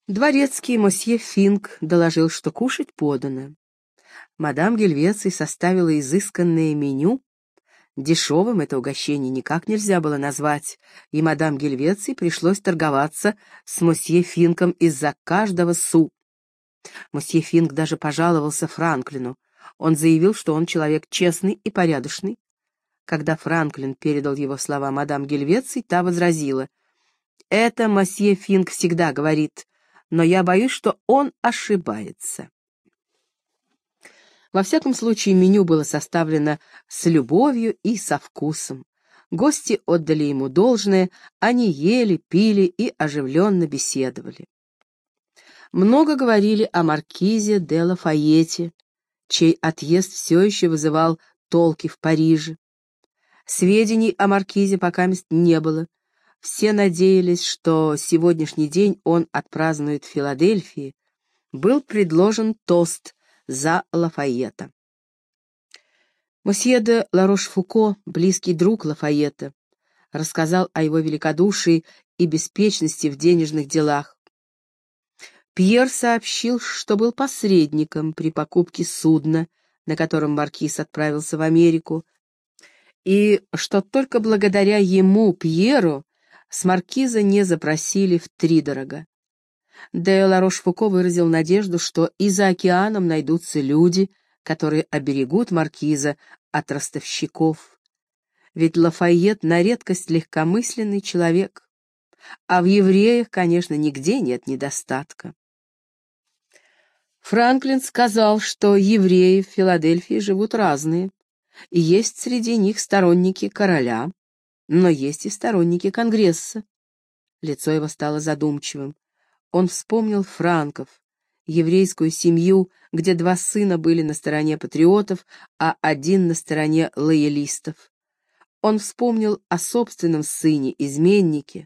Дворецкий мосье Финк доложил, что кушать подано. Мадам Гельвеций составила изысканное меню. Дешевым это угощение никак нельзя было назвать, и мадам Гельвеций пришлось торговаться с мосье Финком из-за каждого су. Мосье Финк даже пожаловался Франклину. Он заявил, что он человек честный и порядочный. Когда Франклин передал его слова мадам Гельвеций, та возразила: «Это мосье Финк всегда говорит, но я боюсь, что он ошибается». Во всяком случае, меню было составлено с любовью и со вкусом. Гости отдали ему должное, они ели, пили и оживленно беседовали. Много говорили о маркизе де Лафайете, чей отъезд все еще вызывал толки в Париже. Сведений о маркизе покамест не было. Все надеялись, что сегодняшний день он отпразднует в Филадельфии. Был предложен тост за Лафайета. Мосье де Ларош-Фуко, близкий друг Лафайета, рассказал о его великодушии и беспечности в денежных делах. Пьер сообщил, что был посредником при покупке судна, на котором маркиз отправился в Америку, и что только благодаря ему, Пьеру, с маркиза не запросили втридорога. Де Ларош-Фуко выразил надежду, что и за океаном найдутся люди, которые оберегут маркиза от ростовщиков. Ведь Лафайет на редкость легкомысленный человек, а в евреях, конечно, нигде нет недостатка. Франклин сказал, что евреи в Филадельфии живут разные, и есть среди них сторонники короля, но есть и сторонники Конгресса. Лицо его стало задумчивым. Он вспомнил франков, еврейскую семью, где два сына были на стороне патриотов, а один на стороне лоялистов. Он вспомнил о собственном сыне, изменнике.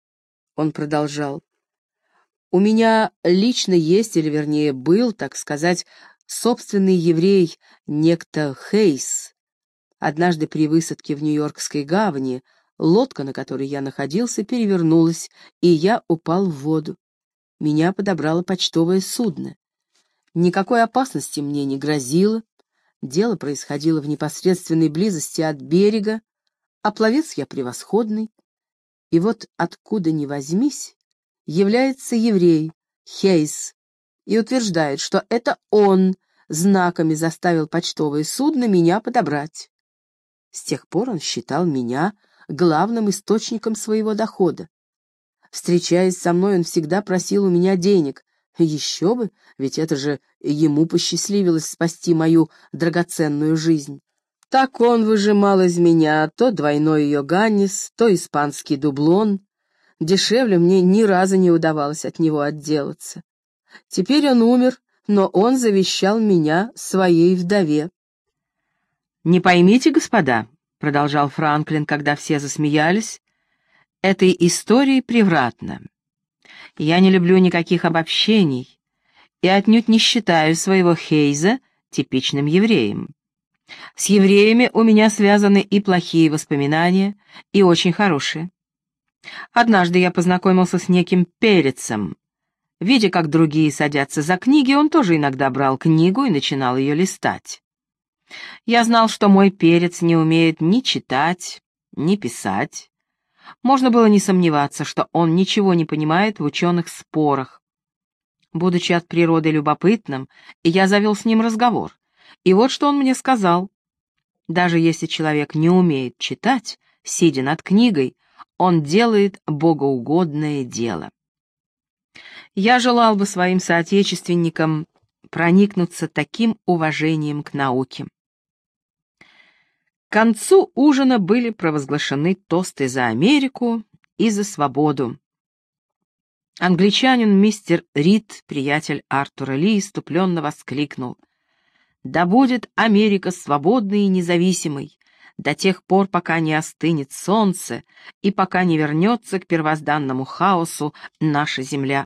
Он продолжал: «У меня лично есть, или вернее был, так сказать, собственный еврей, некто Хейс. Однажды при высадке в Нью-Йоркской гавани лодка, на которой я находился, перевернулась, и я упал в воду. Меня подобрало почтовое судно. Никакой опасности мне не грозило. Дело происходило в непосредственной близости от берега, а пловец я превосходный. И вот откуда ни возьмись, является еврей, Хейс, и утверждает, что это он знаками заставил почтовое судно меня подобрать. С тех пор он считал меня главным источником своего дохода. Встречаясь со мной, он всегда просил у меня денег. Еще бы, ведь это же ему посчастливилось спасти мою драгоценную жизнь. Так он выжимал из меня то двойной йоганнис, то испанский дублон. Дешевле мне ни разу не удавалось от него отделаться. Теперь он умер, но он завещал меня своей вдове». «Не поймите, господа», — продолжал Франклин, когда все засмеялись, — «этой истории превратно. Я не люблю никаких обобщений и отнюдь не считаю своего Хейза типичным евреем. С евреями у меня связаны и плохие воспоминания, и очень хорошие. Однажды я познакомился с неким Перецем. Видя, как другие садятся за книги, он тоже иногда брал книгу и начинал ее листать. Я знал, что мой Перец не умеет ни читать, ни писать. Можно было не сомневаться, что он ничего не понимает в ученых спорах. Будучи от природы любопытным, я завел с ним разговор. И вот что он мне сказал. Даже если человек не умеет читать, сидя над книгой, он делает богоугодное дело. Я желал бы своим соотечественникам проникнуться таким уважением к науке. К концу ужина были провозглашены тосты за Америку и за свободу. Англичанин мистер Рид, приятель Артура Ли, иступленно воскликнул: «Да будет Америка свободной и независимой до тех пор, пока не остынет солнце и пока не вернется к первозданному хаосу наша земля».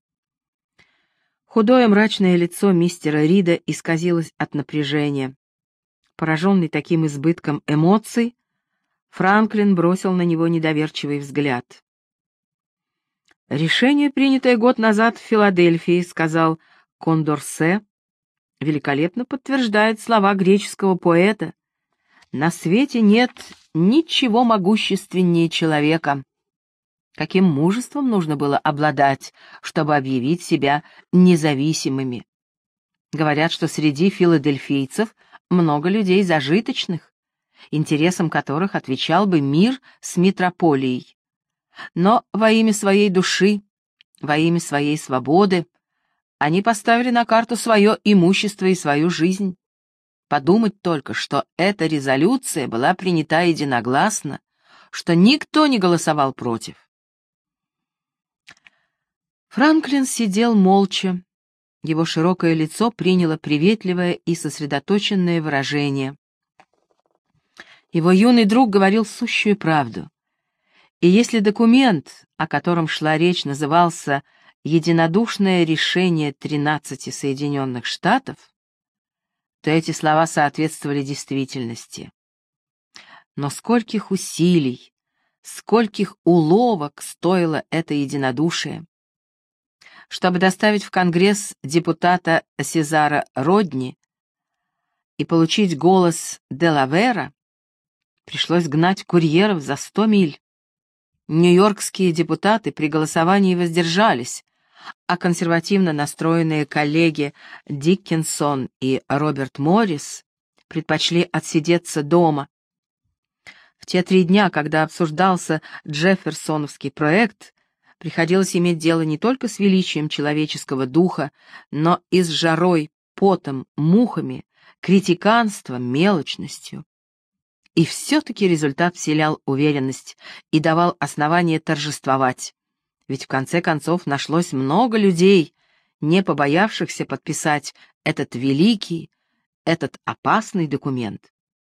Худое мрачное лицо мистера Рида исказилось от напряжения. Пораженный таким избытком эмоций, Франклин бросил на него недоверчивый взгляд. «Решение, принятое год назад в Филадельфии, — сказал Кондорсе, — великолепно подтверждает слова греческого поэта. На свете нет ничего могущественнее человека. Каким мужеством нужно было обладать, чтобы объявить себя независимыми? Говорят, что среди филадельфийцев много людей зажиточных, интересам которых отвечал бы мир с метрополией. Но во имя своей души, во имя своей свободы, они поставили на карту свое имущество и свою жизнь. Подумать только, что эта резолюция была принята единогласно, что никто не голосовал против». Франклин сидел молча. Его широкое лицо приняло приветливое и сосредоточенное выражение. Его юный друг говорил сущую правду. И если документ, о котором шла речь, назывался «Единодушное решение 13 Соединенных Штатов», то эти слова соответствовали действительности. Но скольких усилий, скольких уловок стоило это единодушие. Чтобы доставить в Конгресс депутата Сезара Родни и получить голос Делавера, пришлось гнать курьеров за 100 миль. Нью-Йоркские депутаты при голосовании воздержались, а консервативно настроенные коллеги Диккенсон и Роберт Моррис предпочли отсидеться дома. В те 3 дня, когда обсуждался Джефферсоновский проект, приходилось иметь дело не только с величием человеческого духа, но и с жарой, потом, мухами, критиканством, мелочностью. И все-таки результат вселял уверенность и давал основание торжествовать. Ведь в конце концов нашлось много людей, не побоявшихся подписать этот великий, этот опасный документ.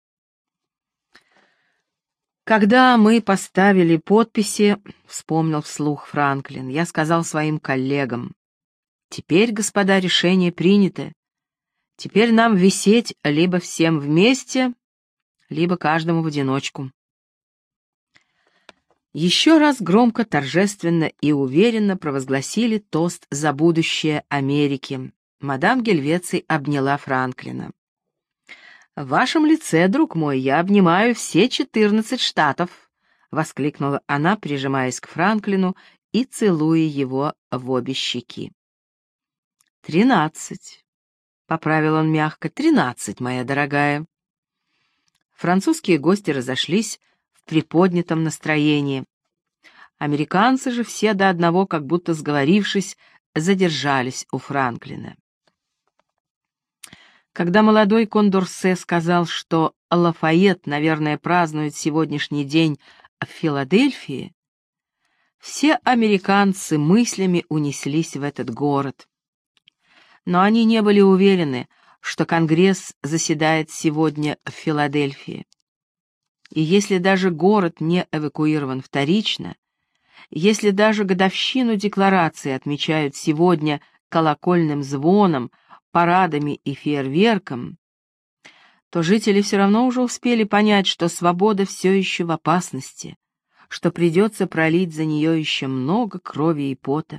«Когда мы поставили подписи, — вспомнил вслух Франклин, — я сказал своим коллегам: теперь, господа, решение принято. Теперь нам висеть либо всем вместе, либо каждому в одиночку». Еще раз громко, торжественно и уверенно провозгласили тост за будущее Америки. Мадам Гельвеций обняла Франклина. «В вашем лице, друг мой, я обнимаю все 14 штатов», — воскликнула она, прижимаясь к Франклину и целуя его в обе щеки. 13, — поправил он мягко, — 13, моя дорогая. Французские гости разошлись в приподнятом настроении. Американцы же все до одного, как будто сговорившись, задержались у Франклина. Когда молодой Кондорсе сказал, что Лафайет, наверное, празднует сегодняшний день в Филадельфии, все американцы мыслями унеслись в этот город. Но они не были уверены, что Конгресс заседает сегодня в Филадельфии. И если даже город не эвакуирован вторично, если даже годовщину декларации отмечают сегодня колокольным звоном, парадами и фейерверком, то жители все равно уже успели понять, что свобода все еще в опасности, что придется пролить за нее еще много крови и пота.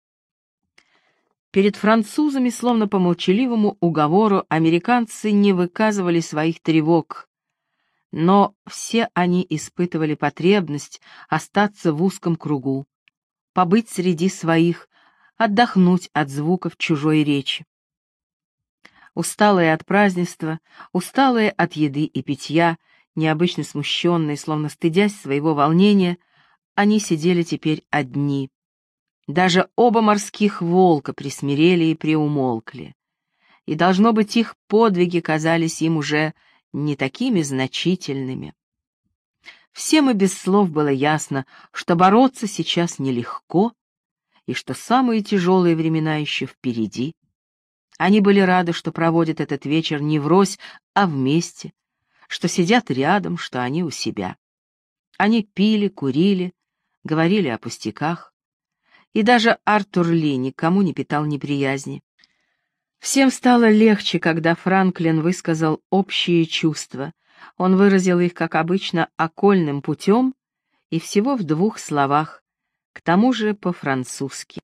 Перед французами, словно по молчаливому уговору, американцы не выказывали своих тревог, но все они испытывали потребность остаться в узком кругу, побыть среди своих, отдохнуть от звуков чужой речи. Усталые от празднества, усталые от еды и питья, необычно смущенные, словно стыдясь своего волнения, они сидели теперь одни. Даже оба морских волка присмирели и приумолкли. И, должно быть, их подвиги казались им уже не такими значительными. Всем и без слов было ясно, что бороться сейчас нелегко, и что самые тяжелые времена еще впереди. Они были рады, что проводят этот вечер не врозь, а вместе, что сидят рядом, что они у себя. Они пили, курили, говорили о пустяках. И даже Артур Ли никому не питал неприязни. Всем стало легче, когда Франклин высказал общие чувства. Он выразил их, как обычно, окольным путем и всего в 2 словах, к тому же по-французски.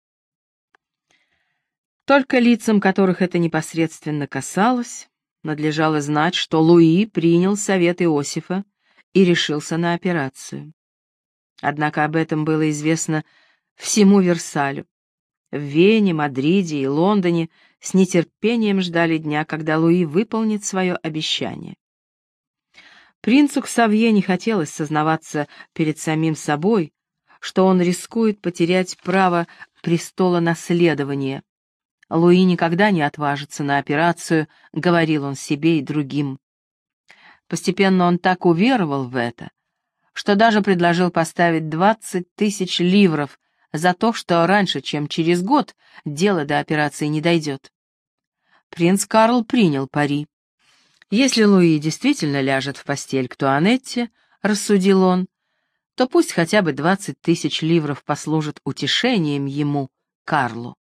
Только лицам, которых это непосредственно касалось, надлежало знать, что Луи принял совет Иосифа и решился на операцию. Однако об этом было известно всему Версалю. В Вене, Мадриде и Лондоне с нетерпением ждали дня, когда Луи выполнит свое обещание. Принцу Ксавье не хотелось сознаваться перед самим собой, что он рискует потерять право престола наследования. Луи никогда не отважится на операцию, говорил он себе и другим. Постепенно он так уверовал в это, что даже предложил поставить 20 тысяч ливров за то, что раньше, чем через год, дело до операции не дойдет. Принц Карл принял пари. Если Луи действительно ляжет в постель к Туанетте, рассудил он, то пусть хотя бы 20 тысяч ливров послужат утешением ему, Карлу.